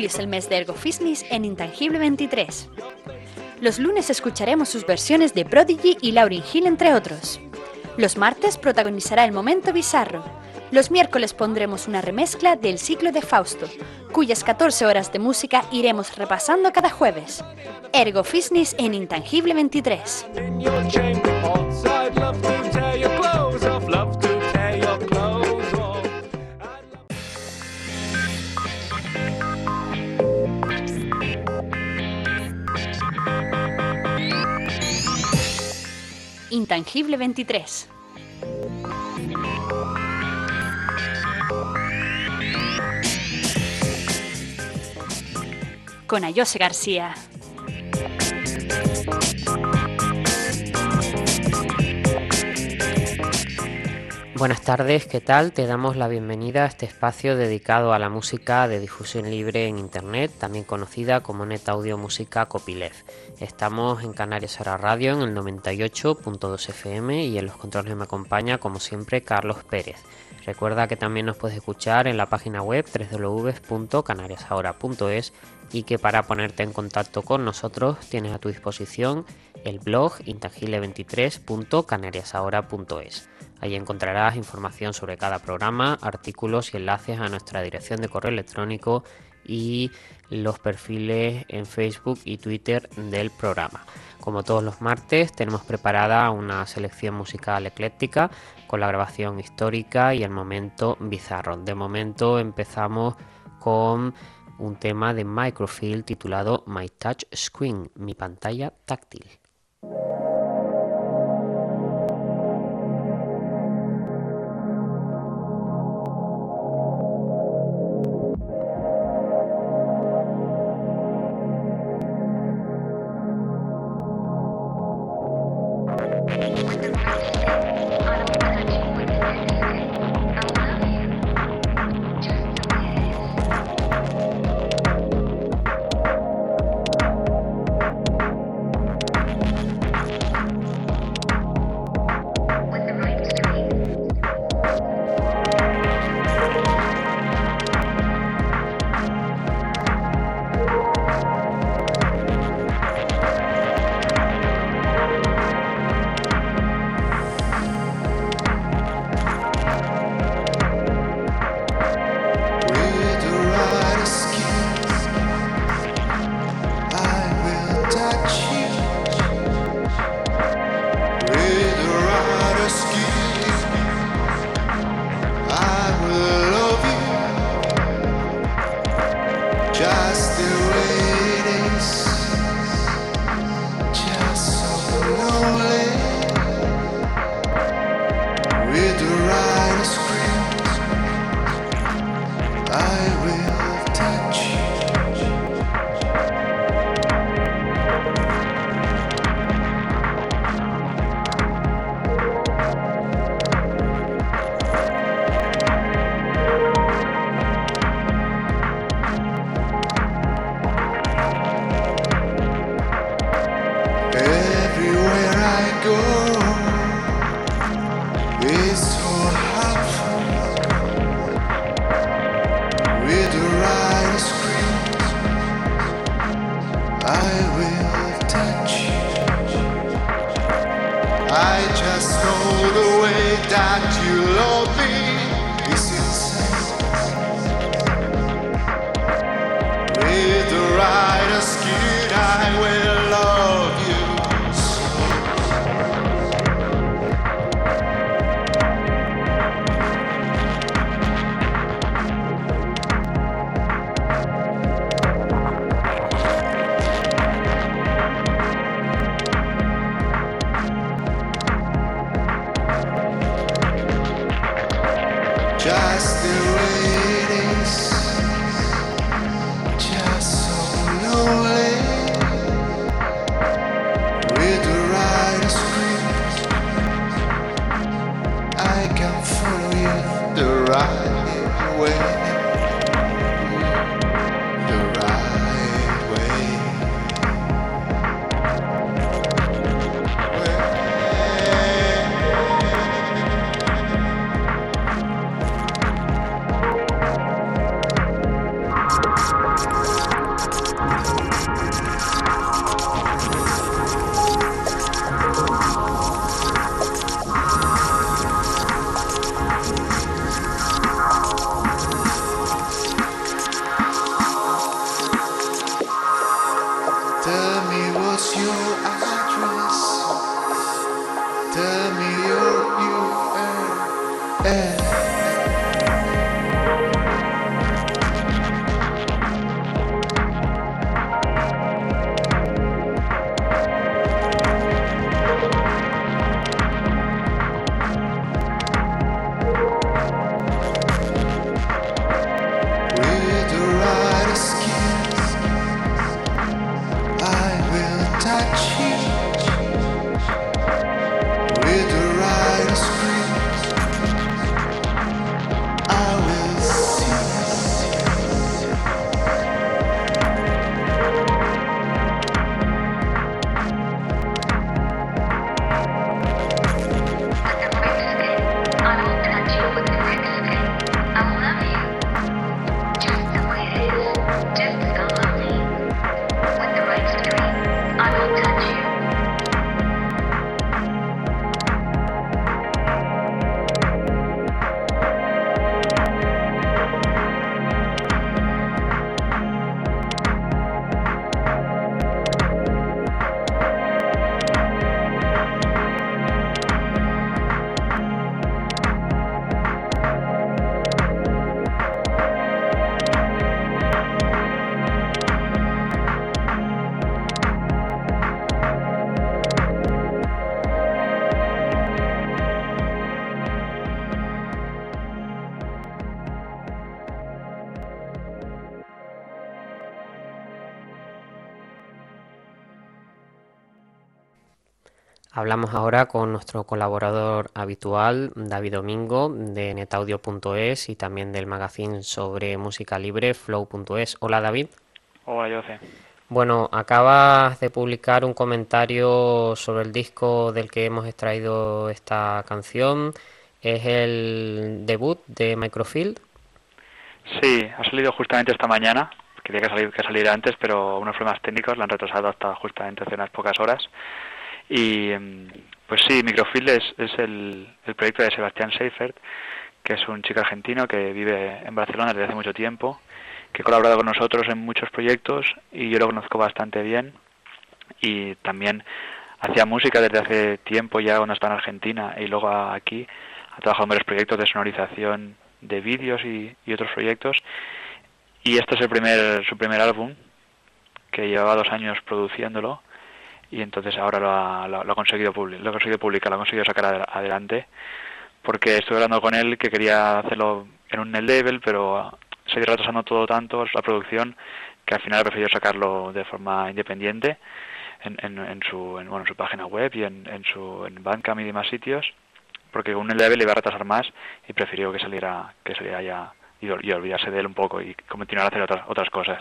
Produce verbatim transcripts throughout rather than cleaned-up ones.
es el mes de Ergo Fitness en Intangible veintitrés. Los lunes escucharemos sus versiones de Prodigy y Lauryn Hill, entre otros. Los martes protagonizará El Momento Bizarro. Los miércoles pondremos una remezcla del ciclo de Fausto, cuyas catorce horas de música iremos repasando cada jueves. Ergo Fitness en Intangible veintitrés. Intangible veintitrés. Con Ayose García. Buenas tardes, ¿qué tal? Te damos la bienvenida a este espacio dedicado a la música de difusión libre en Internet, también conocida como Net Audio Música Copyleft. Estamos en Canarias Ahora Radio en el noventa y ocho punto dos F M y en los controles me acompaña, como siempre, Carlos Pérez. Recuerda que también nos puedes escuchar en la página web doble u doble u doble u punto canarias ahora punto es y que para ponerte en contacto con nosotros tienes a tu disposición el blog intangible veintitrés punto canarias ahora punto es. Ahí encontrarás información sobre cada programa, artículos y enlaces a nuestra dirección de correo electrónico y los perfiles en Facebook y Twitter del programa. Como todos los martes, tenemos preparada una selección musical ecléctica con la grabación histórica y el momento bizarro. De momento empezamos con un tema de Microfield titulado My Touch Screen, mi pantalla táctil. Hablamos ahora con nuestro colaborador habitual, David Domingo, de netaudio punto es y también del magazine sobre música libre, flow punto es. Hola, David. Hola, Jose. Bueno, acabas de publicar un comentario sobre el disco del que hemos extraído esta canción. Es el debut de Microfield. Sí, ha salido justamente esta mañana. Quería que, salir, que saliera antes, pero unos problemas técnicos la han retrasado hasta justamente hace unas pocas horas. Y pues sí, Microfield es, es el, el proyecto de Sebastián Seifert, que es un chico argentino que vive en Barcelona desde hace mucho tiempo, que ha colaborado con nosotros en muchos proyectos y yo lo conozco bastante bien. Y también hacía música desde hace tiempo ya cuando estaba en Argentina y luego aquí ha trabajado en varios proyectos de sonorización de vídeos y, y otros proyectos. Y este es el primer su primer álbum, que llevaba dos años produciéndolo. Y entonces ahora lo ha, lo, lo ha conseguido publicar, lo ha conseguido publicar, lo ha conseguido sacar adelante, porque estuve hablando con él que quería hacerlo en un net label, pero se ha ido retrasando todo tanto la producción que al final ha preferido sacarlo de forma independiente en, en, en su en, bueno, en su página web y en, en su en Bandcamp y demás sitios, porque un net label le iba a retrasar más y prefirió que saliera que saliera ya y, y olvidarse de él un poco y continuar a hacer otras otras cosas.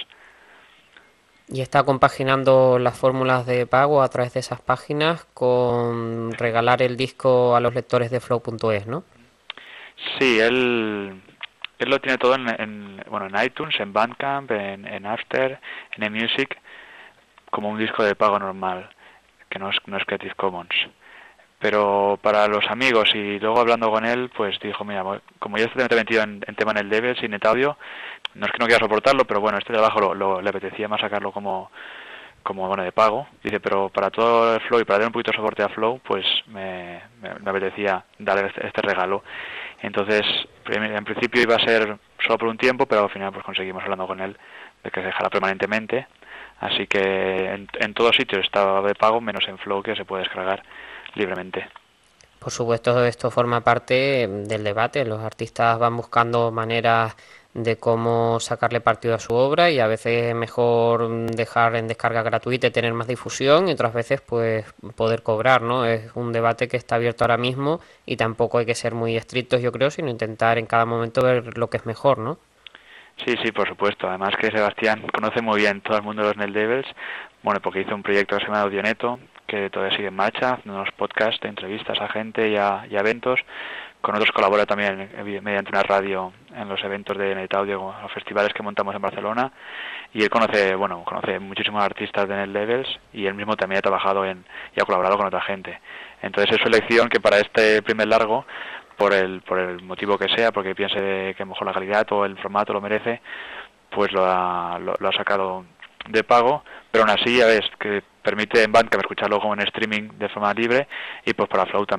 Y está compaginando las fórmulas de pago a través de esas páginas con regalar el disco a los lectores de flow punto es, ¿no? Sí, él, él lo tiene todo en, en bueno en iTunes, en Bandcamp, en, en After, en eMusic, como un disco de pago normal, que no es, no es Creative Commons. Pero para los amigos y luego hablando con él, pues dijo, mira, como yo estoy metido en, en tema en el Devils y netaudio, no es que no quiera soportarlo, pero bueno, este trabajo lo, lo, le apetecía más sacarlo como, como bueno, de pago. Dice, pero para todo el Flow y para dar un poquito de soporte a Flow, pues me, me, me apetecía darle este, este regalo. Entonces, en principio iba a ser solo por un tiempo, pero al final pues conseguimos hablando con él de que se dejara permanentemente. Así que en, en todos sitios estaba de pago, menos en Flow, que se puede descargar libremente. Por supuesto, esto forma parte del debate. Los artistas van buscando maneras de cómo sacarle partido a su obra y a veces es mejor dejar en descarga gratuita y tener más difusión y otras veces pues poder cobrar, ¿no? Es un debate que está abierto ahora mismo y tampoco hay que ser muy estrictos, yo creo, sino intentar en cada momento ver lo que es mejor, ¿no? Sí, sí, por supuesto. Además que Sebastián conoce muy bien todo el mundo de los Net Devils, bueno, porque hizo un proyecto que se llama Audioneto, que todavía sigue en marcha, haciendo unos podcasts de entrevistas a gente y a, y a eventos. Con otros colabora también mediante una radio en los eventos de netaudio, los festivales que montamos en Barcelona. Y él conoce, bueno, conoce muchísimos artistas de Net Devils y él mismo también ha trabajado en y ha colaborado con otra gente. Entonces es su elección que para este primer largo, por el por el motivo que sea, porque piense que mejor la calidad o el formato lo merece, pues lo ha, lo, lo ha sacado de pago, pero aún así ya ves que permite en Bandcamp escucharlo como en streaming de forma libre y pues para Flow también.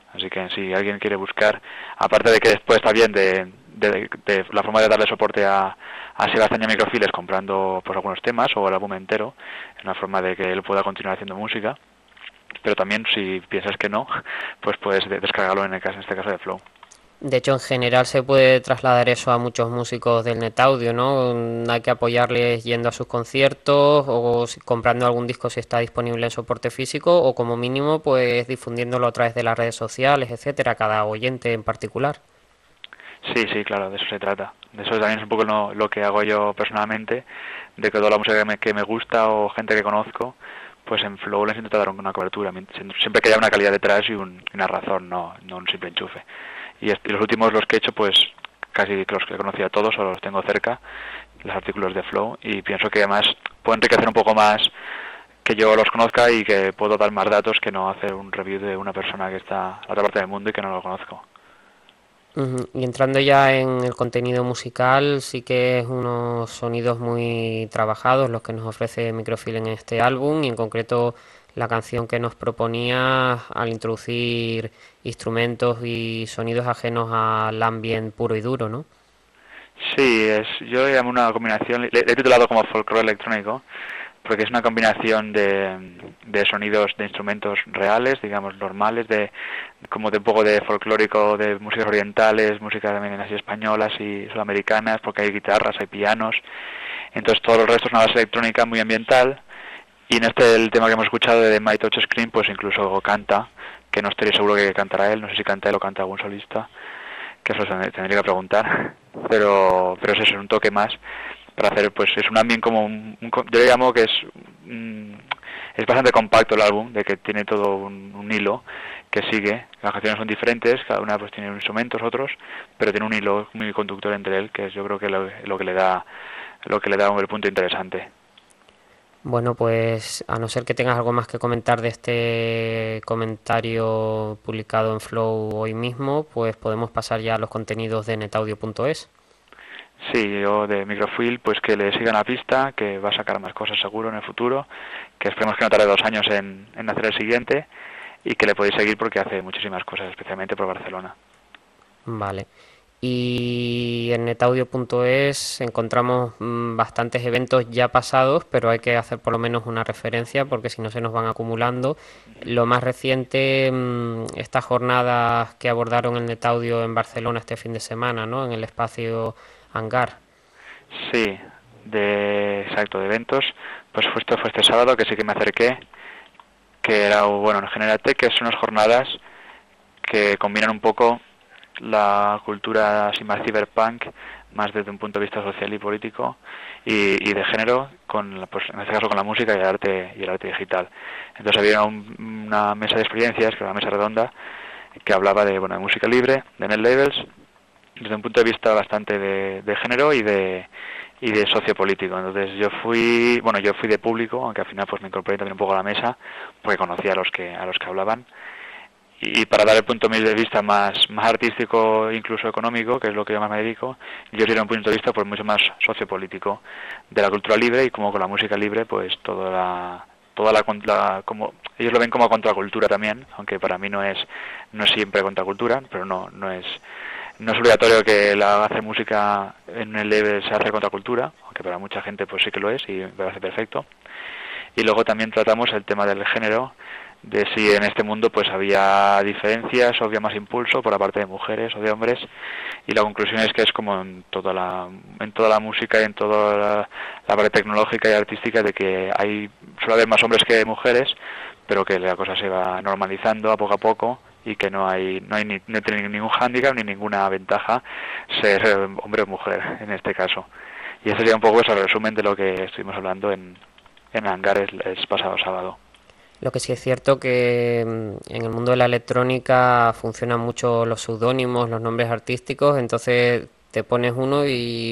Así que si alguien quiere buscar, aparte de que después está bien de, de, de la forma de darle soporte a, a Sebastián y a Microfiles comprando pues algunos temas o el álbum entero, es una forma de que él pueda continuar haciendo música, pero también si piensas que no, pues puedes descargarlo en, el caso, en este caso de Flow. De hecho, en general se puede trasladar eso a muchos músicos del NetAudio, ¿no? Hay que apoyarles yendo a sus conciertos o si, comprando algún disco si está disponible en soporte físico, o como mínimo, pues difundiéndolo a través de las redes sociales, etcétera, cada oyente en particular. Sí, sí, claro, de eso se trata. De eso también es un poco lo, lo que hago yo personalmente, de que toda la música que me, que me gusta o gente que conozco, pues en Flow les intento dar una cobertura, siempre que haya una calidad detrás y un, una razón, no, no un simple enchufe. Y, y los últimos, los que he hecho, pues casi los que he conocido a todos o los tengo cerca, los artículos de Flow, y pienso que además pueden enriquecer un poco más que yo los conozca y que puedo dar más datos que no hacer un review de una persona que está a la otra parte del mundo y que no lo conozco. Uh-huh. Y entrando ya en el contenido musical, sí que es unos sonidos muy trabajados los que nos ofrece Microfill en este álbum, y en concreto la canción que nos proponía al introducir instrumentos y sonidos ajenos al ambient puro y duro, ¿no? Sí, es, yo le llamo una combinación, le, le he titulado como folclore electrónico, porque es una combinación de, de sonidos de instrumentos reales, digamos normales, de como de un poco de folclórico, de músicas orientales, músicas también así españolas y sudamericanas, porque hay guitarras, hay pianos, entonces todo el resto es una base electrónica muy ambiental. Y en este, el tema que hemos escuchado de My Touch Screen, pues incluso canta, que no estoy seguro que cantará él, no sé si canta él o canta algún solista, que eso tendría que preguntar, pero pero es eso, es un toque más para hacer, pues es un ambiente como un, un yo le llamo que es mm, es bastante compacto el álbum, de que tiene todo un, un hilo que sigue, las canciones son diferentes, cada una pues tiene instrumentos, otros, pero tiene un hilo muy conductor entre él, que es yo creo que lo, lo que le da lo que le da un punto interesante. Bueno, pues a no ser que tengas algo más que comentar de este comentario publicado en Flow hoy mismo, pues podemos pasar ya a los contenidos de netaudio punto es. Sí, yo de Microfill, pues que le sigan la pista, que va a sacar más cosas seguro en el futuro, que esperemos que no tarde dos años en, en hacer el siguiente, y que le podéis seguir porque hace muchísimas cosas, especialmente por Barcelona. Vale. Y en netaudio punto es encontramos mmm, bastantes eventos ya pasados, pero hay que hacer por lo menos una referencia porque si no se nos van acumulando. Lo más reciente, mmm, estas jornadas que abordaron el NetAudio en Barcelona este fin de semana, ¿no? En el espacio Hangar. Sí, de exacto, de eventos. Pues fue esto fue este sábado que sí que me acerqué, que era, bueno, en Generate, que son unas jornadas que combinan un poco la cultura así más cyberpunk, más desde un punto de vista social y político y, y de género, con pues en este caso con la música y el arte y el arte digital. Entonces había un, una mesa de experiencias, que era una mesa redonda, que hablaba de bueno de música libre, de net labels, desde un punto de vista bastante de, de género y de y de sociopolítico. Entonces yo fui, bueno yo fui de público, aunque al final pues me incorporé también un poco a la mesa, porque conocía a los que a los que hablaban. Y para dar el punto de vista más más artístico, incluso económico, que es lo que yo más me dedico, yo quiero un punto de vista pues mucho más sociopolítico de la cultura libre, y como con la música libre pues toda la toda la, la como ellos lo ven como contracultura también, aunque para mí no es no es siempre contracultura, pero no no es no es obligatorio que la hacer música en el libre se hace contracultura, aunque para mucha gente pues sí que lo es y me parece perfecto. Y luego también tratamos el tema del género, de si en este mundo pues había diferencias o había más impulso por la parte de mujeres o de hombres, y la conclusión es que es como en toda la en toda la música y en toda la, la parte tecnológica y artística, de que hay suele haber más hombres que mujeres, pero que la cosa se va normalizando a poco a poco y que no hay no hay ni, no tiene ningún hándicap ni ninguna ventaja ser hombre o mujer en este caso. Y ese sería un poco eso, el resumen de lo que estuvimos hablando en en Hangar el, el pasado sábado. Lo que sí es cierto que en el mundo de la electrónica funcionan mucho los seudónimos, los nombres artísticos, entonces te pones uno y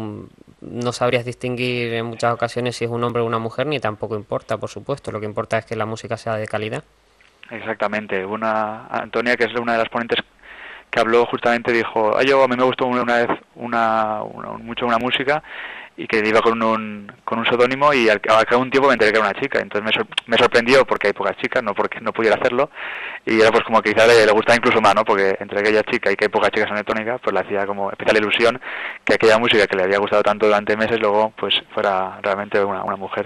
no sabrías distinguir en muchas ocasiones si es un hombre o una mujer, ni tampoco importa, por supuesto, lo que importa es que la música sea de calidad. Exactamente, una Antonia, que es una de las ponentes que habló, justamente dijo, ah, yo a mí me gustó una vez una, una mucho una música y que iba con un con un seudónimo, y al, al cabo de un tiempo me enteré que era una chica. Entonces me, sor, me sorprendió porque hay pocas chicas, no porque no pudiera hacerlo, y era pues como que quizá le, le gustaba incluso más, ¿no? Porque entre aquella chica y que hay pocas chicas en electrónica, pues le hacía como especial ilusión que aquella música que le había gustado tanto durante meses luego pues fuera realmente una, una mujer.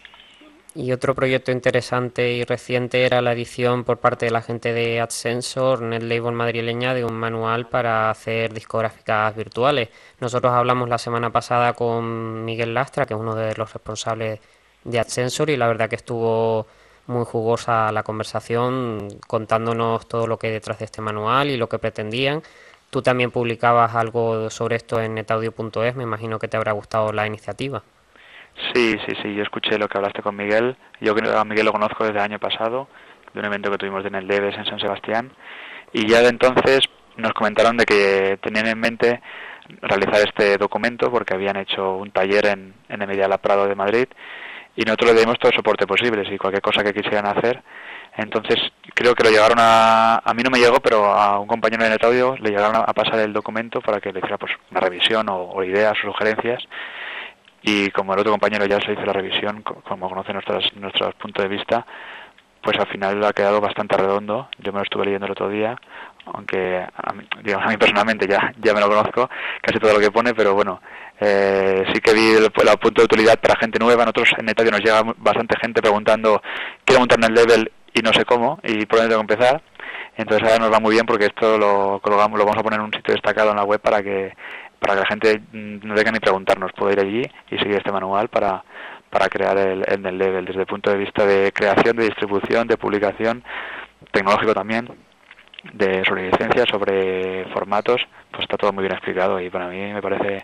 Y otro proyecto interesante y reciente era la edición por parte de la gente de Adcensor, NetLabel madrileña, de un manual para hacer discográficas virtuales. Nosotros hablamos la semana pasada con Miguel Lastra, que es uno de los responsables de Adcensor, y la verdad que estuvo muy jugosa la conversación, contándonos todo lo que hay detrás de este manual y lo que pretendían. Tú también publicabas algo sobre esto en netaudio punto es, me imagino que te habrá gustado la iniciativa. Sí, sí, sí, yo escuché lo que hablaste con Miguel. Yo a Miguel lo conozco desde el año pasado, de un evento que tuvimos de NetLabels en San Sebastián, y ya de entonces nos comentaron de que tenían en mente realizar este documento porque habían hecho un taller en, en Media Lab Prado de Madrid, y nosotros le dimos todo el soporte posible, y cualquier cosa que quisieran hacer. Entonces creo que lo llegaron a... A mí no me llegó, pero a un compañero de NetAudio le llegaron a, a pasar el documento para que le hiciera pues una revisión o, o ideas o sugerencias. Y como el otro compañero ya se hizo la revisión, como conoce nuestros, nuestros puntos de vista, pues al final ha quedado bastante redondo. Yo me lo estuve leyendo el otro día, aunque a mí, digamos, a mí personalmente ya, ya me lo conozco, casi todo lo que pone, pero bueno, eh, sí que vi el, el punto de utilidad para gente nueva. Nosotros en NetAudio nos llega bastante gente preguntando, quiero montar NetLabel y no sé cómo, y por dónde tengo que empezar. Entonces ahora nos va muy bien porque esto lo colgamos, lo vamos a poner en un sitio destacado en la web para que para que la gente no tenga ni preguntarnos, pueda ir allí y seguir este manual para, para crear el, el NetLabel desde el punto de vista de creación, de distribución, de publicación, tecnológico también, de sobre licencias, sobre formatos, pues está todo muy bien explicado y para mí me parece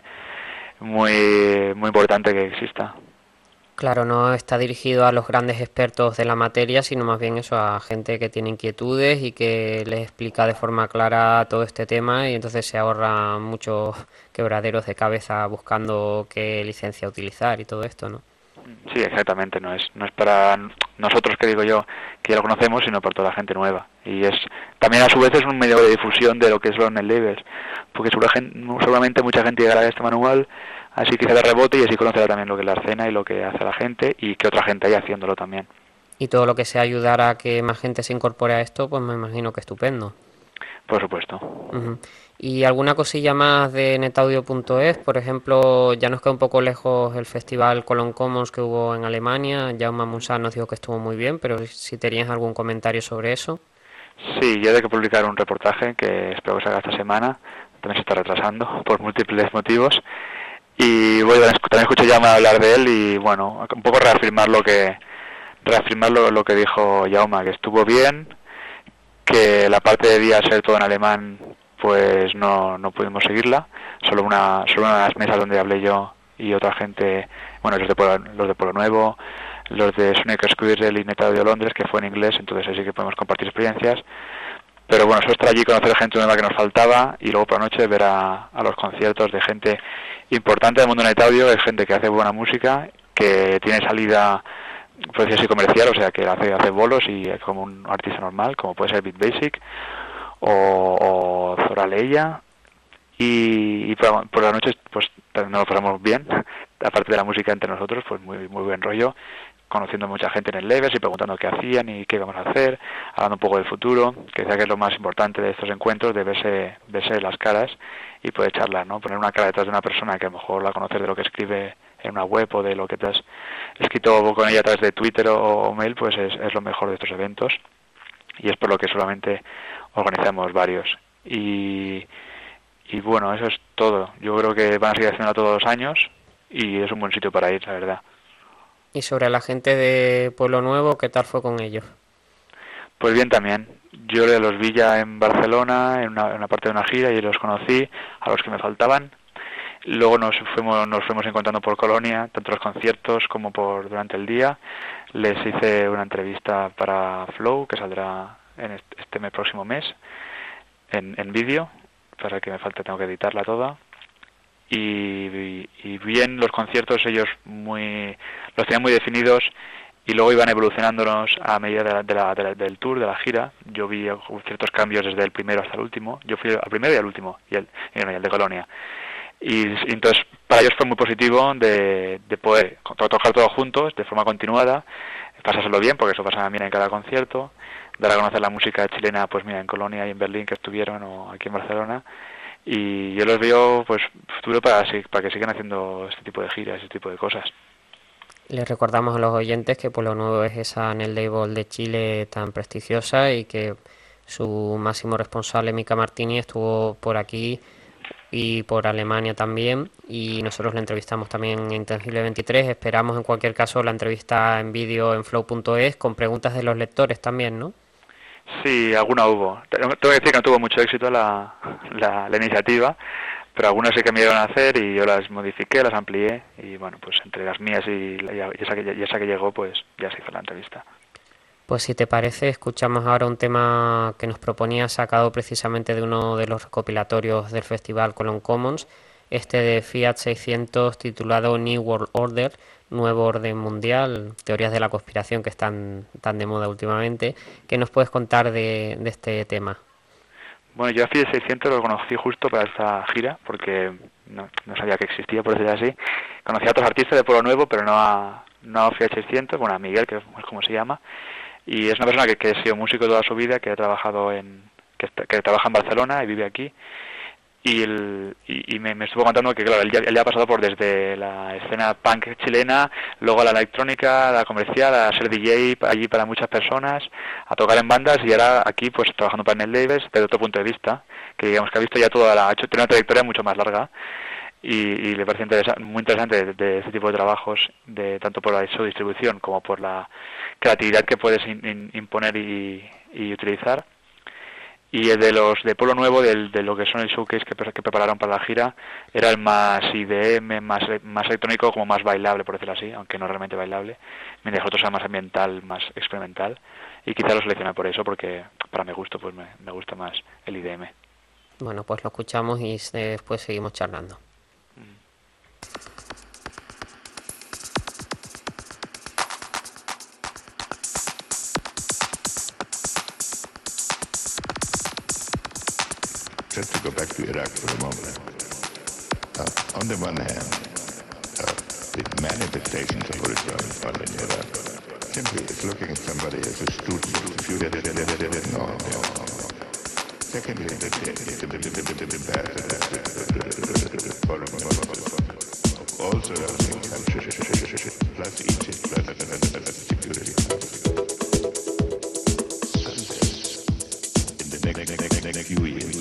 muy muy importante que exista. Claro, no está dirigido a los grandes expertos de la materia, sino más bien eso, a gente que tiene inquietudes y que les explica de forma clara todo este tema, y entonces se ahorra muchos quebraderos de cabeza buscando qué licencia utilizar y todo esto, ¿no? Sí, exactamente, no es no es para nosotros, que digo yo, que ya lo conocemos, sino para toda la gente nueva. Y es también a su vez es un medio de difusión de lo que es los NetLabels, porque seguramente mucha gente llegará a este manual, así que se da rebote y así conocerá también lo que es la escena y lo que hace la gente y que otra gente hay haciéndolo también. Y todo lo que sea ayudar a que más gente se incorpore a esto, pues me imagino que estupendo. Por supuesto. Uh-huh. ¿Y alguna cosilla más de netaudio punto es? Por ejemplo, ya nos queda un poco lejos el festival Cologne Commons que hubo en Alemania. Jaume Munsat nos dijo que estuvo muy bien, pero si tenías algún comentario sobre eso. Sí, yo he de que publicar un reportaje que espero que salga esta semana. También se está retrasando por múltiples motivos. Y bueno, también escuché Jaume hablar de él y bueno, un poco reafirmar lo que reafirmar lo, lo que dijo Jaume, que estuvo bien, que la parte de día ser todo en alemán pues no no pudimos seguirla, solo una solo una de las mesas donde hablé yo y otra gente, bueno, los de Pueblo, los de Pueblo Nuevo, los de Sonic Squirrel y NetAudio Londres, que fue en inglés, entonces así que podemos compartir experiencias. Pero bueno, solo estar allí, conocer gente nueva que nos faltaba y luego por la noche ver a, a los conciertos de gente importante del mundo de NetAudio, es gente que hace buena música, que tiene salida, puede decir así, comercial, o sea que hace, hace bolos y es como un artista normal, como puede ser Beat Basic o, o Zoraleya, y, y por, por la noche pues nos lo pasamos bien, aparte de la música entre nosotros, pues muy muy buen rollo, conociendo mucha gente en el Levels y preguntando qué hacían y qué íbamos a hacer, hablando un poco del futuro, que decía que es lo más importante de estos encuentros, de verse, verse las caras y poder charlar, ¿no? Poner una cara detrás de una persona que a lo mejor la conoces de lo que escribe en una web o de lo que te has escrito con ella a través de Twitter o, o mail, pues es, es lo mejor de estos eventos y es por lo que solamente organizamos varios. Y, y bueno, eso es todo. Yo creo que van a seguir haciéndolo todos los años y es un buen sitio para ir, la verdad. Y sobre la gente de Pueblo Nuevo, ¿qué tal fue con ellos? Pues bien también. Yo los vi ya en Barcelona, en una, en una parte de una gira, y los conocí, a los que me faltaban. Luego nos fuimos nos fuimos encontrando por Colonia, tanto los conciertos como por durante el día. Les hice una entrevista para Flow, que saldrá en este, este mes, próximo mes, en, en vídeo, para que me falta, tengo que editarla toda. Y, y, y bien, los conciertos ellos muy los tenían muy definidos y luego iban evolucionándonos a medida de la, de la, de la, del tour, de la gira. Yo vi ciertos cambios desde el primero hasta el último. Yo fui al primero y al último, y el, y el de Colonia. Y, y entonces para ellos fue muy positivo de, de poder tocar todos juntos de forma continuada, pasárselo bien, porque eso pasa también en cada concierto, dar a conocer la música chilena, pues mira, en Colonia y en Berlín que estuvieron, o aquí en Barcelona, y yo los veo pues futuro para, para que sigan haciendo este tipo de giras, este tipo de cosas. Les recordamos a los oyentes que Pueblo Nuevo es esa Anel Label de Chile tan prestigiosa y que su máximo responsable, Mica Martini, estuvo por aquí y por Alemania también, y nosotros la entrevistamos también en Intangible veintitrés. Esperamos en cualquier caso la entrevista en vídeo en flow punto es con preguntas de los lectores también, ¿no? Sí, alguna hubo. Tengo que decir que no tuvo mucho éxito la, la, la iniciativa, pero algunas sí que me dieron a hacer y yo las modifiqué, las amplié, y bueno, pues entre las mías y, la, y, esa, que, y esa que llegó, pues ya se hizo la entrevista. Pues si te parece, escuchamos ahora un tema que nos proponía, sacado precisamente de uno de los recopilatorios del festival Cologne Commons, este de Fiat seiscientos, titulado New World Order, Nuevo Orden Mundial, teorías de la conspiración que están tan de moda últimamente. ¿Qué nos puedes contar de, de este tema? Bueno, yo a Fiat seiscientos lo conocí justo para esta gira, porque no, no sabía que existía, por decirlo así. Conocí a otros artistas de Pueblo Nuevo, pero no a, no a Fiat seiscientos, bueno, a Miguel, que es como se llama. Y es una persona que, que ha sido músico toda su vida, que ha trabajado en, que, que trabaja en Barcelona y vive aquí. Y, el, y, y me, me estuvo contando que, claro, él ya, él ya ha pasado por desde la escena punk chilena, luego a la electrónica, a la comercial, a ser D J allí para muchas personas, a tocar en bandas, y ahora aquí pues trabajando para Anel Labels desde otro punto de vista, que digamos que ha visto ya toda la, ha hecho, tiene una trayectoria mucho más larga. Y, y le parece interesa- muy interesante de, de este tipo de trabajos, de tanto por la, su distribución como por la creatividad que puedes in, in, imponer y, y utilizar. Y el de los de Pueblo Nuevo, del, de lo que son el showcase que, que prepararon para la gira, era el más I D M, más, más electrónico, como más bailable, por decirlo así, aunque no realmente bailable, mientras el otro sea más ambiental, más experimental, y quizá lo seleccioné por eso, porque para mi gusto pues me, me gusta más el I D M. Bueno, pues lo escuchamos y después seguimos charlando. Just to go back to Iraq for a moment. Uh, on the one hand, uh, the manifestations of Islam in Iraq simply is looking at somebody as a student. If you did it, did it, did it, no, no, no. Secondly, the the bad also countries plus Egypt plus security. In the next next next few years.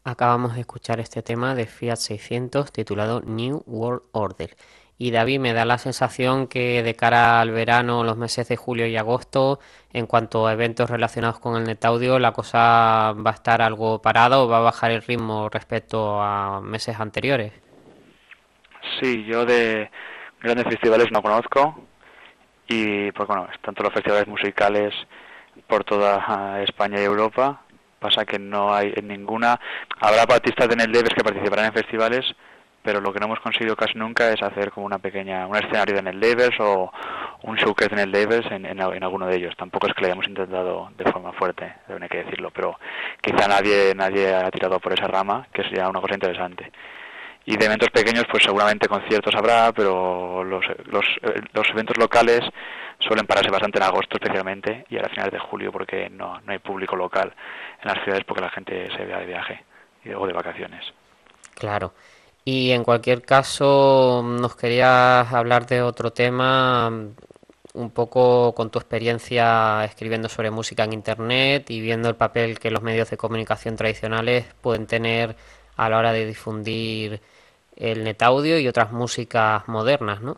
Acabamos de escuchar este tema de Fiat seiscientos titulado New World Order. Y David, me da la sensación que de cara al verano, los meses de julio y agosto, en cuanto a eventos relacionados con el NetAudio, la cosa va a estar algo parada o va a bajar el ritmo respecto a meses anteriores. Sí, yo de grandes festivales no conozco y pues bueno, tanto los festivales musicales por toda España y Europa, pasa que no hay en ninguna, habrá artistas de NetLabels que participarán en festivales, pero lo que no hemos conseguido casi nunca es hacer como una pequeña, un escenario de NetLabels o un showcase de NetLabels en, en, en alguno de ellos. Tampoco es que lo hayamos intentado de forma fuerte, no hay que decirlo, pero quizá nadie nadie ha tirado por esa rama, que sería una cosa interesante. Y de eventos pequeños, pues seguramente conciertos habrá, pero los, los, los eventos locales suelen pararse bastante en agosto especialmente y a finales de julio porque no, no hay público local en las ciudades porque la gente se vea de viaje o de vacaciones. Claro. Y en cualquier caso, nos querías hablar de otro tema, un poco con tu experiencia escribiendo sobre música en Internet y viendo el papel que los medios de comunicación tradicionales pueden tener a la hora de difundir el NetAudio y otras músicas modernas, ¿no?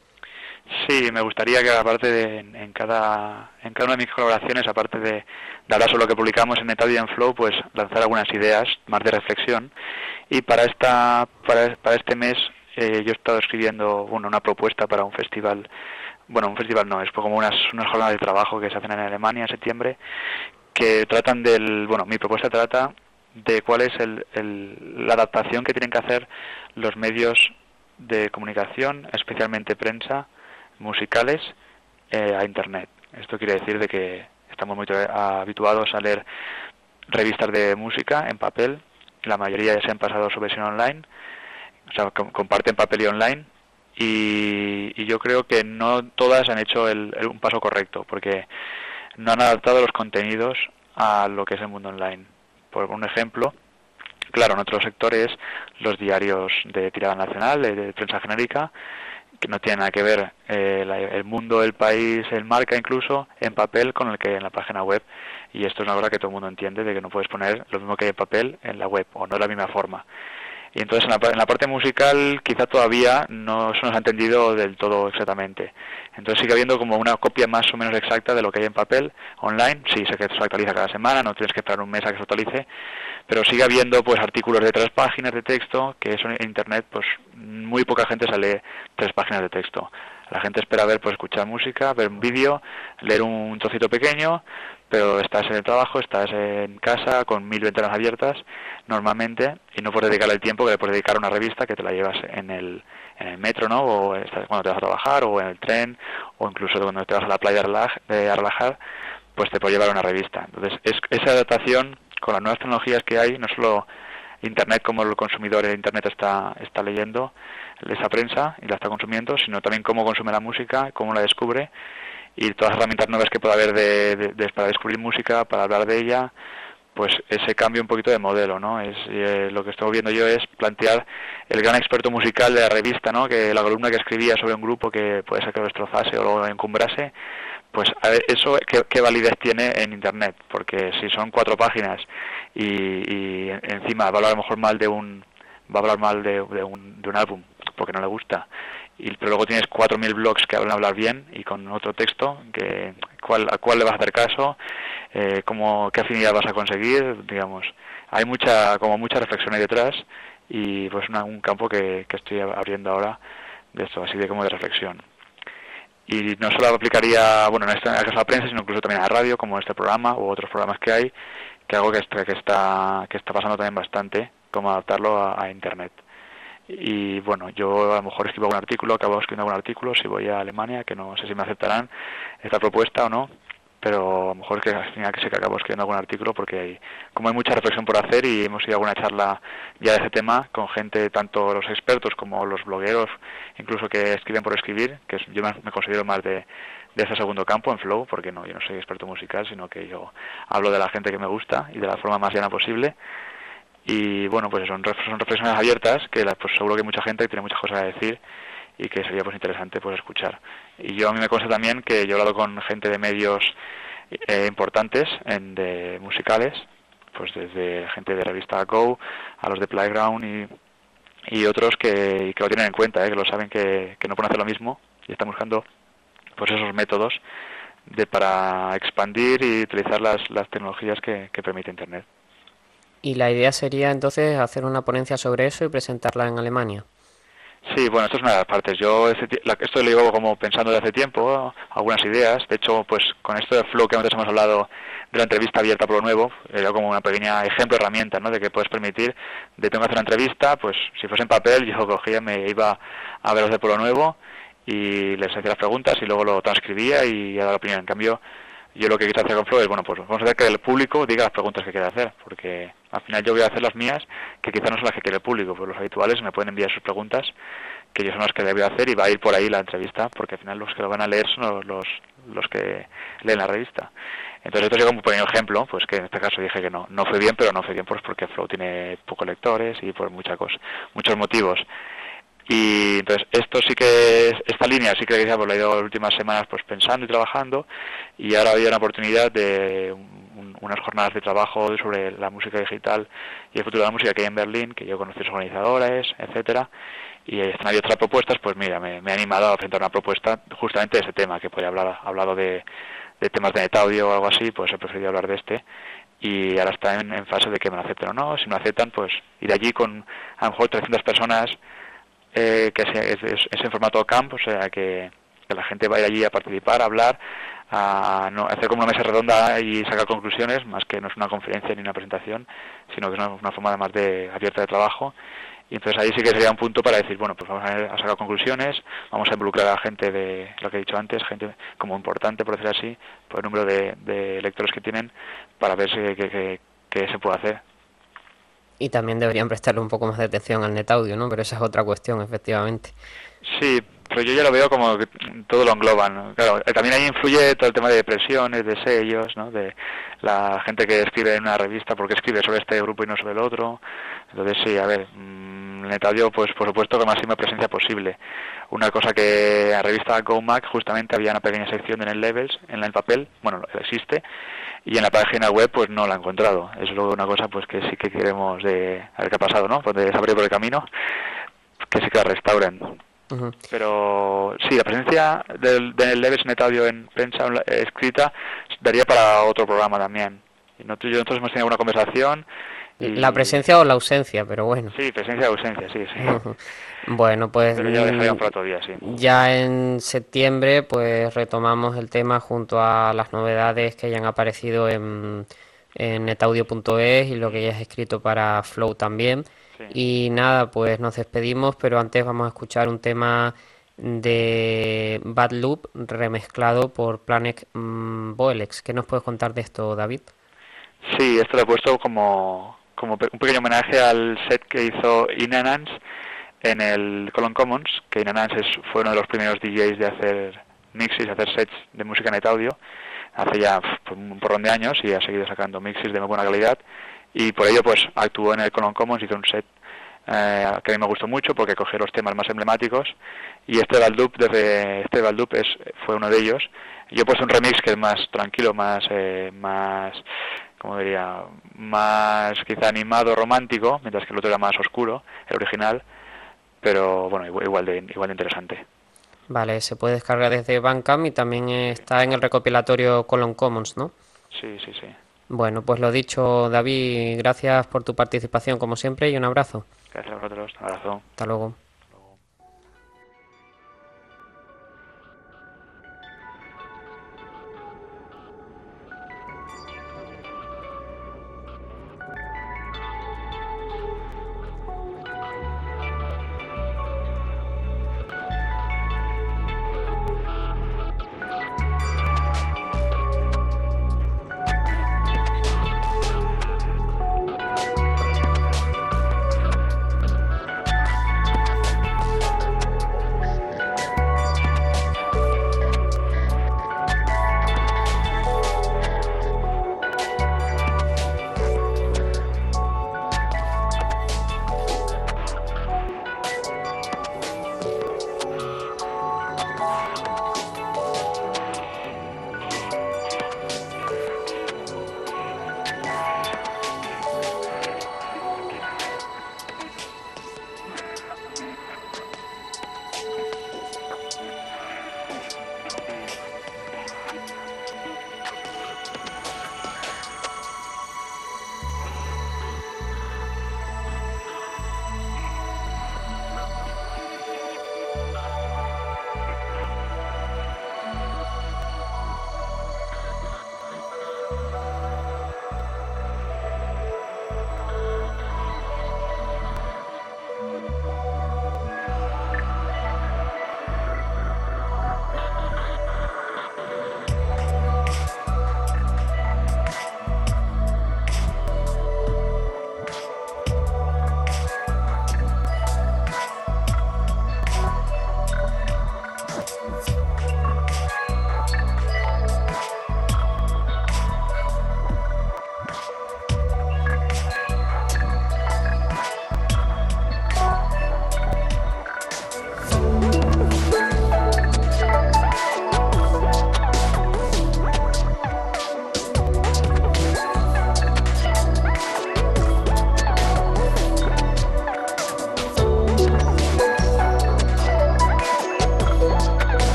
Sí, me gustaría que aparte de en, en cada en cada una de mis colaboraciones, aparte de, de hablar sobre lo que publicamos en NetAudio y en Flow, pues lanzar algunas ideas más de reflexión. Y para esta para, para este mes eh, yo he estado escribiendo bueno, una propuesta para un festival, bueno, un festival no, es como unas, unas jornadas de trabajo que se hacen en Alemania en septiembre, que tratan del, bueno, mi propuesta trata de cuál es el, el, la adaptación que tienen que hacer los medios de comunicación, especialmente prensa, musicales, eh, a Internet. Esto quiere decir de que estamos muy habituados a leer revistas de música en papel, la mayoría ya se han pasado a su versión online, o sea, comparten papel y online, y, y yo creo que no todas han hecho el, el, un paso correcto, porque no han adaptado los contenidos a lo que es el mundo online. Por un ejemplo, claro, en otros sectores, los diarios de tirada nacional, de, de prensa genérica, que no tiene nada que ver eh, la, el mundo, el país, el marca incluso, en papel con el que en la página web. Y esto es una cosa que todo el mundo entiende, de que no puedes poner lo mismo que hay en papel en la web, o no de la misma forma. Y entonces en la, en la parte musical quizá todavía no se nos ha entendido del todo exactamente. Entonces sigue habiendo como una copia más o menos exacta de lo que hay en papel, online. Sí, sé que se actualiza cada semana, no tienes que esperar un mes a que se actualice, pero sigue habiendo pues artículos de tres páginas de texto, que eso en internet pues muy poca gente se lee tres páginas de texto. La gente espera ver, pues escuchar música, ver un vídeo, leer un trocito pequeño, pero estás en el trabajo, estás en casa con mil ventanas abiertas normalmente y no puedes dedicarle el tiempo que le puedes dedicar a una revista que te la llevas en el, en el metro, ¿no? O estás cuando te vas a trabajar, o en el tren, o incluso cuando te vas a la playa a relajar, a relajar pues te puedes llevar una revista. Entonces, es, esa adaptación con las nuevas tecnologías que hay, no solo Internet como el consumidor de Internet está, está leyendo esa prensa y la está consumiendo, sino también cómo consume la música, cómo la descubre, y todas las herramientas nuevas que pueda haber de, de, de, para descubrir música, para hablar de ella, pues ese cambio un poquito de modelo, ¿no? Es eh, lo que estoy viendo yo es plantear el gran experto musical de la revista, ¿no? Que la columna que escribía sobre un grupo que puede ser que lo destrozase o lo encumbrase, pues a ver, eso ¿qué, qué validez tiene en Internet, porque si son cuatro páginas y, y encima va a hablar a lo mejor mal de un va a hablar mal de, de, un, de un álbum porque no le gusta, y pero luego tienes cuatro mil blogs que hablan hablar bien y con otro texto que cuál a cuál le vas a hacer caso, eh, cómo, qué afinidad vas a conseguir, digamos, hay mucha como mucha reflexión ahí detrás y pues una, un campo que, que estoy abriendo ahora de esto, así de como de reflexión. Y no solo aplicaría, bueno, en este caso a la prensa, sino incluso también a la radio, como este programa u otros programas que hay, que algo que está que está que está pasando también bastante, cómo adaptarlo a, a Internet. Y bueno, yo a lo mejor escribo algún artículo, acabo escribiendo algún artículo si voy a Alemania, que no sé si me aceptarán esta propuesta o no, pero a lo mejor que al final que sé que acabo escribiendo algún artículo porque hay, como hay mucha reflexión por hacer y hemos ido a alguna charla ya de ese tema con gente, tanto los expertos como los blogueros, incluso que escriben por escribir, que yo me considero más de, de ese segundo campo en Flow, porque no, yo no soy experto musical, sino que yo hablo de la gente que me gusta y de la forma más llana posible. Y bueno, pues son, son reflexiones abiertas que pues seguro que hay mucha gente que tiene muchas cosas a decir y que sería pues interesante pues escuchar. Y yo a mí me consta también que yo he hablado con gente de medios eh, importantes en, de musicales, pues desde gente de revista Go a los de Playground y, y otros que, que lo tienen en cuenta, ¿eh? Que lo saben que, que no pueden hacer lo mismo y están buscando pues esos métodos de para expandir y utilizar las, las tecnologías que, que permite Internet. Y la idea sería entonces hacer una ponencia sobre eso y presentarla en Alemania. Sí, bueno, esto es una de las partes. Yo esto lo llevo como pensando desde hace tiempo, algunas ideas. De hecho, pues con esto del flow que antes hemos hablado de la entrevista abierta por lo nuevo, era como una pequeña ejemplo, herramienta, ¿no? De que puedes permitir, de tengo que hacer una entrevista, pues si fuese en papel, yo cogía, me iba a ver los de por lo nuevo y les hacía las preguntas y luego lo transcribía y ya daba la opinión. En cambio, yo lo que quiero hacer con Flow es, bueno, pues vamos a hacer que el público diga las preguntas que quiere hacer, porque al final yo voy a hacer las mías, que quizás no son las que quiere el público, pues los habituales me pueden enviar sus preguntas, que yo son las que le voy a hacer y va a ir por ahí la entrevista, porque al final los que lo van a leer son los, los, los que leen la revista. Entonces esto sería como un pequeño ejemplo, pues que en este caso dije que no, no fue bien, pero no fue bien pues porque Flow tiene pocos lectores y por muchas cosas, muchos motivos. Y entonces esto sí que, esta línea sí que pues, la he ido las últimas semanas pues pensando y trabajando, y ahora había una oportunidad de un, unas jornadas de trabajo sobre la música digital y el futuro de la música que hay en Berlín, que yo conocí a sus organizadores, etcétera, y están ahí otras propuestas, pues mira, me, me he animado a presentar una propuesta justamente de ese tema, que podría hablar hablado de, de temas de NetAudio o algo así, pues he preferido hablar de este, y ahora está en, en fase de que me lo acepten o no. Si me aceptan, pues ir allí con a lo mejor trescientas personas, Eh, que es, es, es en formato camp, o sea que, que la gente va a ir allí a participar, a hablar, a, no, a hacer como una mesa redonda y sacar conclusiones, más que no es una conferencia ni una presentación, sino que es una, una forma además de abierta de trabajo. Y entonces ahí sí que sería un punto para decir, bueno, pues vamos a, a sacar conclusiones, vamos a involucrar a gente de lo que he dicho antes, gente como importante, por decir así, por el número de, de lectores que tienen, para ver si, que, que, que se puede hacer. Y también deberían prestarle un poco más de atención al NetAudio, ¿no? Pero esa es otra cuestión, efectivamente. Sí, pero yo ya lo veo como que todo lo engloban, ¿no? Claro, también ahí influye todo el tema de depresiones, de sellos, ¿no? De la gente que escribe en una revista porque escribe sobre este grupo y no sobre el otro. Entonces sí, a ver, NetAudio, pues por supuesto, con máxima presencia posible. Una cosa que en la revista GoMac justamente había una pequeña sección de NetLevels en el papel, bueno, existe, y en la página web pues no la he encontrado. Es luego una cosa pues que sí que queremos de a ver qué ha pasado, ¿no? Pues de saber por el camino, que sí que la restauren. Uh-huh. Pero sí, la presencia del, del NetLevels NetAudio en prensa escrita daría para otro programa también. Y nosotros, nosotros hemos tenido una conversación. Y... La presencia o la ausencia, pero bueno. Sí, presencia o ausencia, sí, sí. Uh-huh. Bueno, pues pero ya lo dejaríamos para otro día, sí. Ya en septiembre pues retomamos el tema junto a las novedades que hayan aparecido en, en netaudio punto es y lo que hayas escrito para Flow también. Sí. Y nada, pues nos despedimos, pero antes vamos a escuchar un tema de Bad Loop remezclado por Planet um, Boelex. ¿Qué nos puedes contar de esto, David? Sí, esto lo he puesto como, como un pequeño homenaje al set que hizo Inanance en el Colon Commons, que Inanance fue uno de los primeros D Js de hacer mixes, de hacer sets de música NetAudio, hace ya pues, un porrón de años, y ha seguido sacando mixes de muy buena calidad, y por ello pues actuó en el Colon Commons, hizo un set eh, que a mí me gustó mucho porque cogió los temas más emblemáticos, y este Bad Loop, desde este Bad Loop es, fue uno de ellos. Yo he puesto un remix que es más tranquilo, más eh, más como diría, más quizá animado, romántico, mientras que el otro era más oscuro, el original, pero bueno, igual de igual de interesante. Vale, se puede descargar desde Bandcamp y también está en el recopilatorio Colon Commons, ¿no? Sí, sí, sí. Bueno, pues lo dicho, David, gracias por tu participación como siempre y un abrazo. Gracias a vosotros, un abrazo. Hasta luego.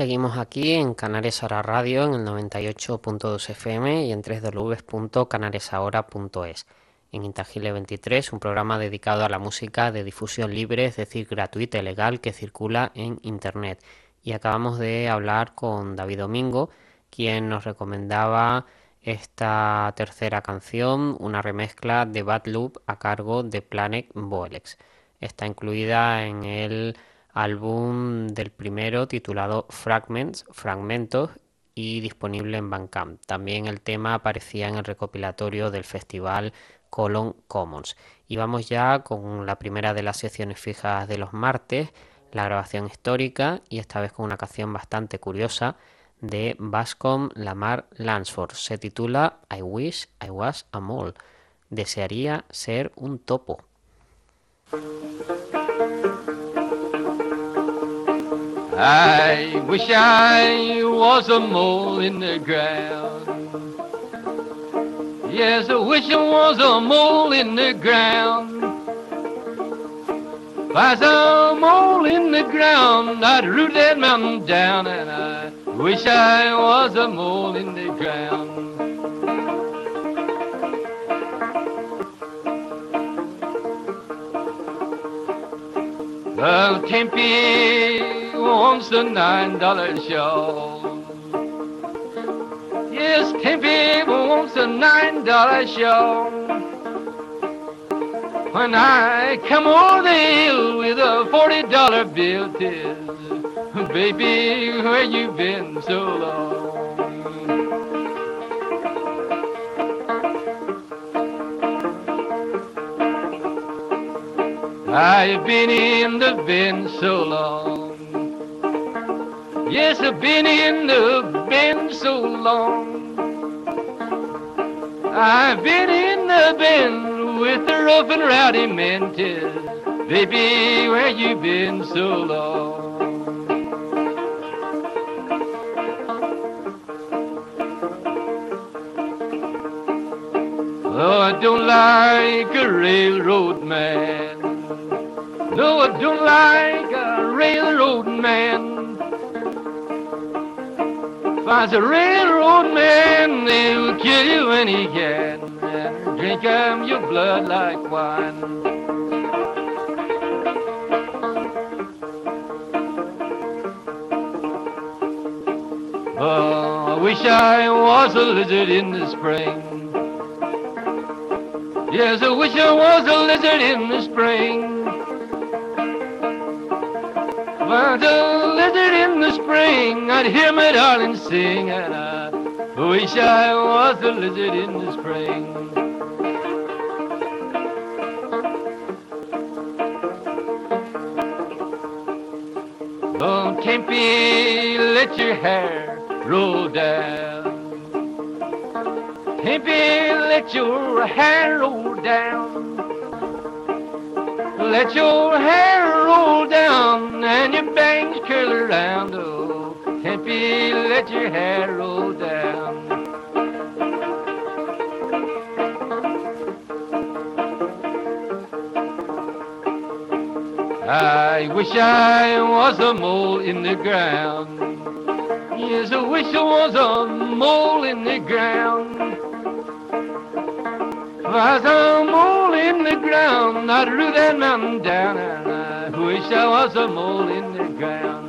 Seguimos aquí en Canarias Ahora Radio en el noventa y ocho punto dos F M y en doble u doble u doble u punto canarias ahora punto es. En Intangible veintitrés, un programa dedicado a la música de difusión libre, es decir, gratuita y legal, que circula en Internet. Y acabamos de hablar con David Domingo, quien nos recomendaba esta tercera canción, una remezcla de Bad Loop a cargo de Planet Bolex. Está incluida en el álbum del primero titulado Fragments, Fragmentos, y disponible en Bandcamp. También el tema aparecía en el recopilatorio del festival Colon Commons. Y vamos ya con la primera de las secciones fijas de los martes, la grabación histórica, y esta vez con una canción bastante curiosa de Bascom Lamar Lansford. Se titula I Wish I Was a Mole. Desearía ser un topo. I wish I was a mole in the ground. Yes, I wish I was a mole in the ground. If I was a mole in the ground, I'd root that mountain down, and I wish I was a mole in the ground. Well, Tempe wants the nine dollar show. Yes, Tempe wants a nine dollar show. When I come over the hill with a forty dollar bill, tis, baby, where you been so long? I've been in the bin so long. Yes, I've been in the bin so long. I've been in the bin with the rough and rowdy men, tis, baby, where you been so long? Oh, I don't like a railroad man. No, I don't like a railroad man. If I was a railroad man, they will kill you when he can and drink um, your blood like wine. Oh, I wish I was a lizard in the spring. Yes, I wish I was a lizard in the spring. If I was a lizard in the spring, I'd hear my darling sing, and I wish I was a lizard in the spring. Don't Tempe, let your hair roll down. Tempe, let your hair roll down. Let your hair roll down and your bangs curl around. Oh, Tempe, let your hair roll down. I wish I was a mole in the ground. Yes, I wish I was a mole in the ground. If I was a mole in the ground, I'd root that mountain down, and I wish I was a mole in the ground.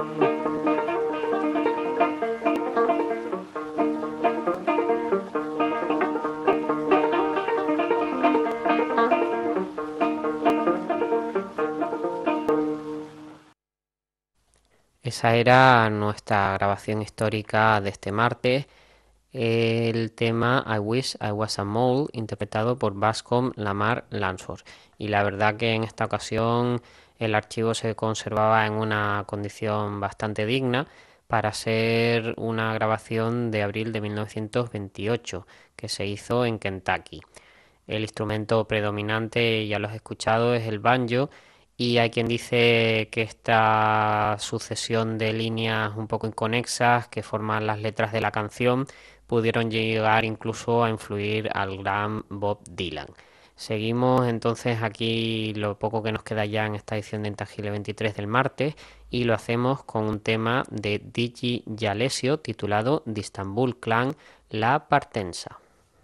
Esa era nuestra grabación histórica de este martes, el tema I Wish I Was a Mole, interpretado por Bascom Lamar Lansford. Y la verdad que en esta ocasión el archivo se conservaba en una condición bastante digna para ser una grabación de abril de mil novecientos veintiocho que se hizo en Kentucky. El instrumento predominante, ya lo has escuchado, es el banjo, y hay quien dice que esta sucesión de líneas un poco inconexas que forman las letras de la canción pudieron llegar incluso a influir al gran Bob Dylan. Seguimos entonces aquí lo poco que nos queda ya en esta edición de Intangible veintitrés del martes y lo hacemos con un tema de Digi Yalesio titulado The Istanbul Clan, La Partenza.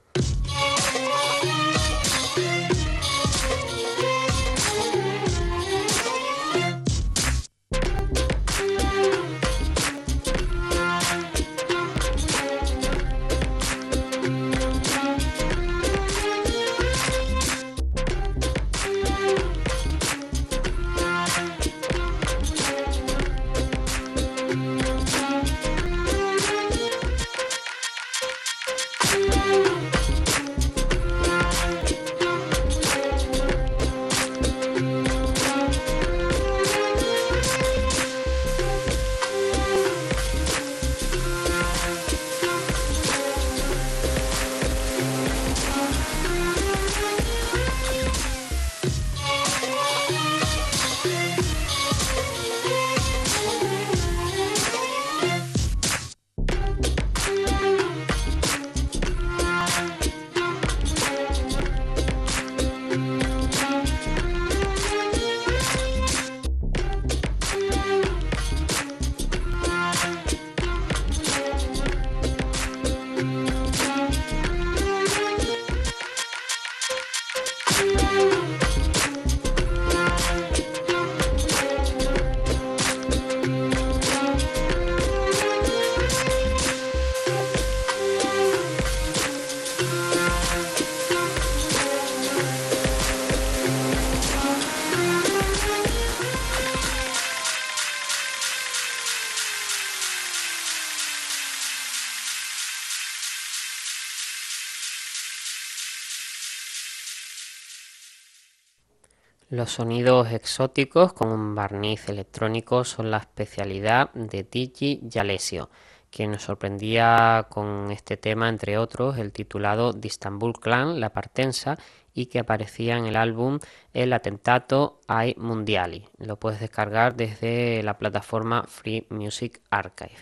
Los sonidos exóticos con un barniz electrónico son la especialidad de Digi Yalesio, quien nos sorprendía con este tema, entre otros, el titulado The Istanbul Clan, La Partenza, y que aparecía en el álbum El Attentato ai Mondiali. Lo puedes descargar desde la plataforma Free Music Archive.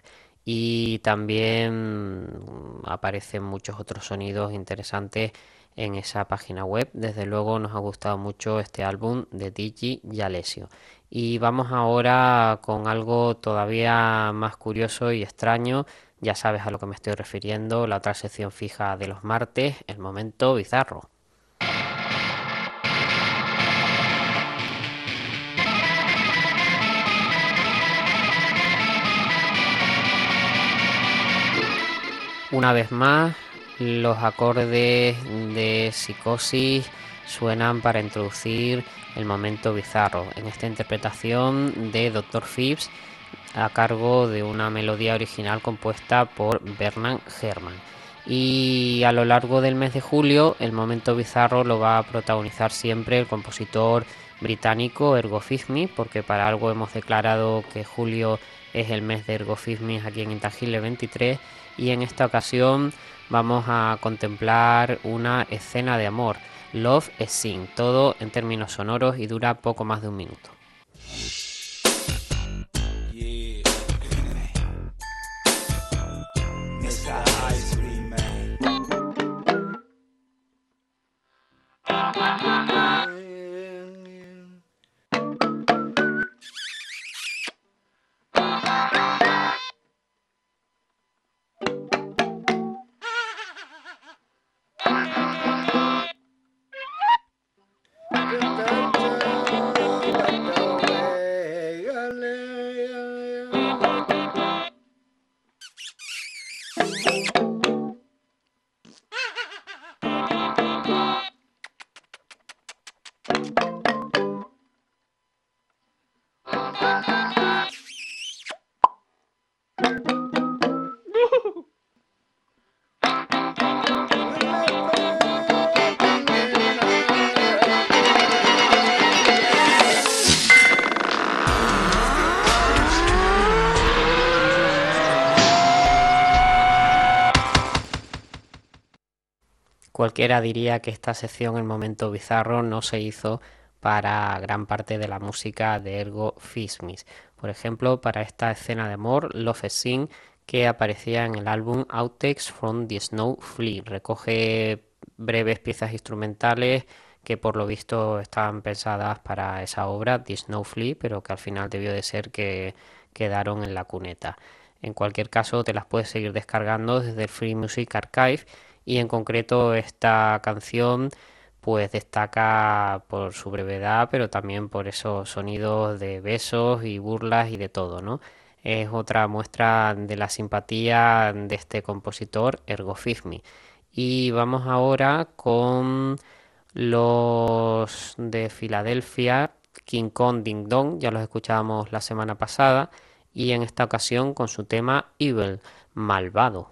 Y también aparecen muchos otros sonidos interesantes en esa página web. Desde luego nos ha gustado mucho este álbum de Digi Yalesio. Y vamos ahora con algo todavía más curioso y extraño. Ya sabes a lo que me estoy refiriendo, la otra sección fija de los martes, el momento bizarro. Una vez más, los acordes de Psicosis suenan para introducir el momento bizarro en esta interpretación de doctor Phipps a cargo de una melodía original compuesta por Bernard Herrmann. Y a lo largo del mes de julio el momento bizarro lo va a protagonizar siempre el compositor británico Ergo Phipps, porque para algo hemos declarado que julio es el mes de Ergo Phipps aquí en Intangible veintitrés, y en esta ocasión vamos a contemplar una escena de amor, Love is Sing, todo en términos sonoros y dura poco más de un minuto. Cualquiera diría que esta sección, el momento bizarro, no se hizo para gran parte de la música de Ergo Phipps. Por ejemplo, para esta escena de amor, Love is Sing, que aparecía en el álbum Outtakes from the Snow Flea. Recoge breves piezas instrumentales que por lo visto estaban pensadas para esa obra, The Snowflake, pero que al final debió de ser que quedaron en la cuneta. En cualquier caso, te las puedes seguir descargando desde el Free Music Archive, y en concreto esta canción pues destaca por su brevedad, pero también por esos sonidos de besos y burlas y de todo, ¿no? Es otra muestra de la simpatía de este compositor, Ergo Fifmi. Y vamos ahora con los de Filadelfia, King Kong Ding Dong, ya los escuchábamos la semana pasada, y en esta ocasión con su tema Evil, malvado.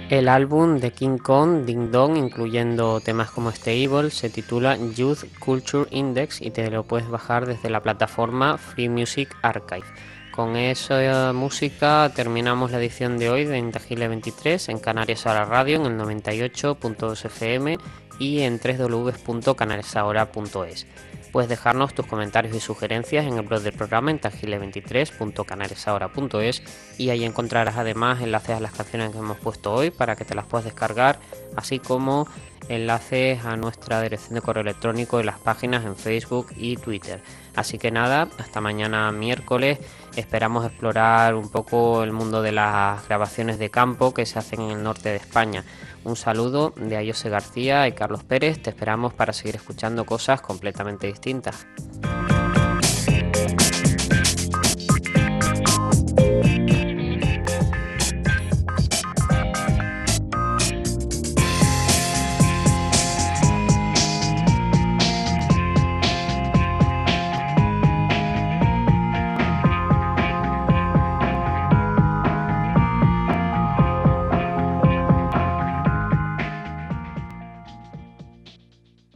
El álbum de King Kong, Ding Dong, incluyendo temas como Stable, se titula Youth Culture Index y te lo puedes bajar desde la plataforma Free Music Archive. Con esa música terminamos la edición de hoy de Intangible veintitrés en Canarias Ahora Radio en el noventa y ocho punto dos F M y en doble u doble u doble u punto canarias ahora punto es. Puedes dejarnos tus comentarios y sugerencias en el blog del programa intangible veintitrés punto canarias ahora punto es y ahí encontrarás además enlaces a las canciones que hemos puesto hoy para que te las puedas descargar, así como enlaces a nuestra dirección de correo electrónico y las páginas en Facebook y Twitter. Así que nada, hasta mañana miércoles. Esperamos explorar un poco el mundo de las grabaciones de campo que se hacen en el norte de España. Un saludo de Ayose García y Carlos Pérez. Te esperamos para seguir escuchando cosas completamente distintas.